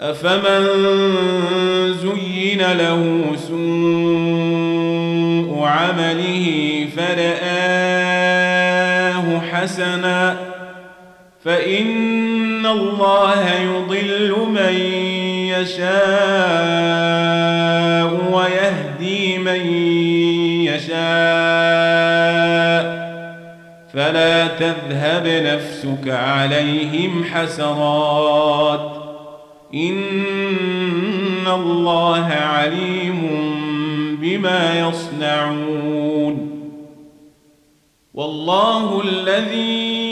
أفمن زين له سوء عمله فرآه حسنا فإن الله يضل من يشاء ويهدي من يشاء فلا تذهب نفسك عليهم حسرات إن الله عليم بما يصنعون والله الذي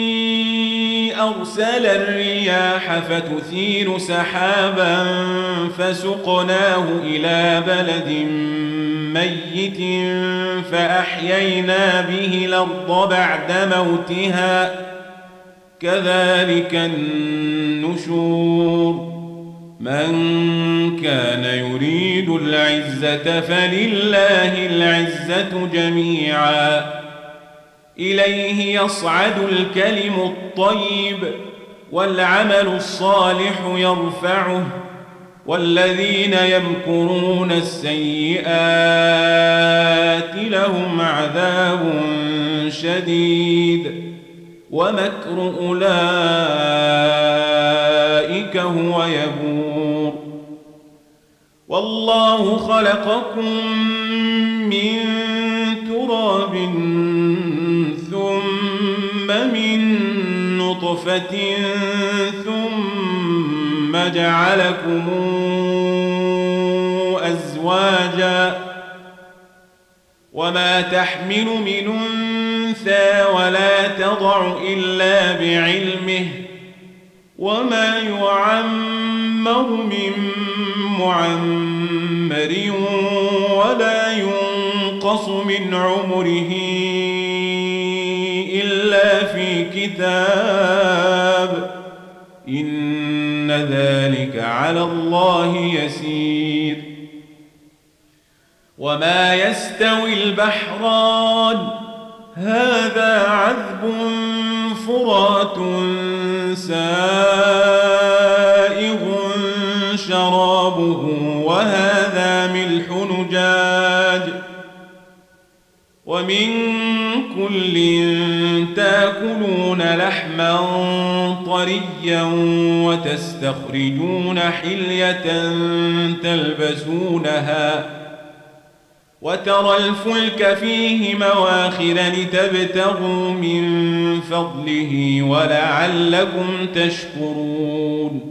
أرسل الرياح فتثير سحابا فسقناه إلى بلد ميت فأحيينا به الأرض بعد موتها كذلك النشور من كان يريد العزة فلله العزة جميعا إليه يصعد الكلم الطيب والعمل الصالح يرفعه والذين يمكرون السيئات لهم عذاب شديد ومكر أولئك هو يبور والله خلقكم من تراب ثم من نطفة ثم جعلكم أزواجا وما تحمل من أنثى ولا تضع إلا بعلمه وما يعمر من معمر ولا ينقص من عمره إلا في كتاب إن ذلك على الله يسير وما يستوي البحران هذا عذب فرات سائغ شرابه وهذا ملح نجاج ومن كل تاكلون لحما طريا وتستخرجون حلية تلبسونها وترى الفلك فيه مواخر لتبتغوا من فضله ولعلكم تشكرون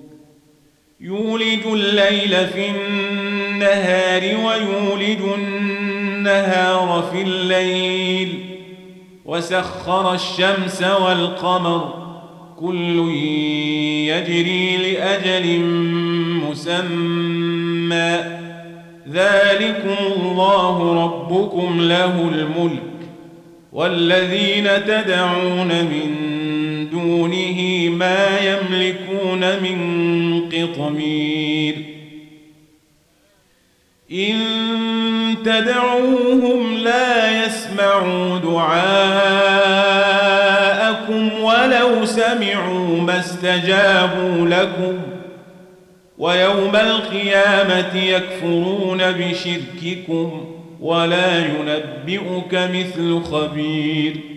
يولج الليل في النهار ويولج النهار في الليل وسخر الشمس والقمر كل يجري لأجل مسمى ذلكم الله ربكم له الملك والذين تدعون من دونه ما يملكون من قطمير إن تدعوهم لا يسمعوا دعاءكم ولو سمعوا ما استجابوا لكم ويوم القيامة يكفرون بشرككم ولا ينبئك مثل خبير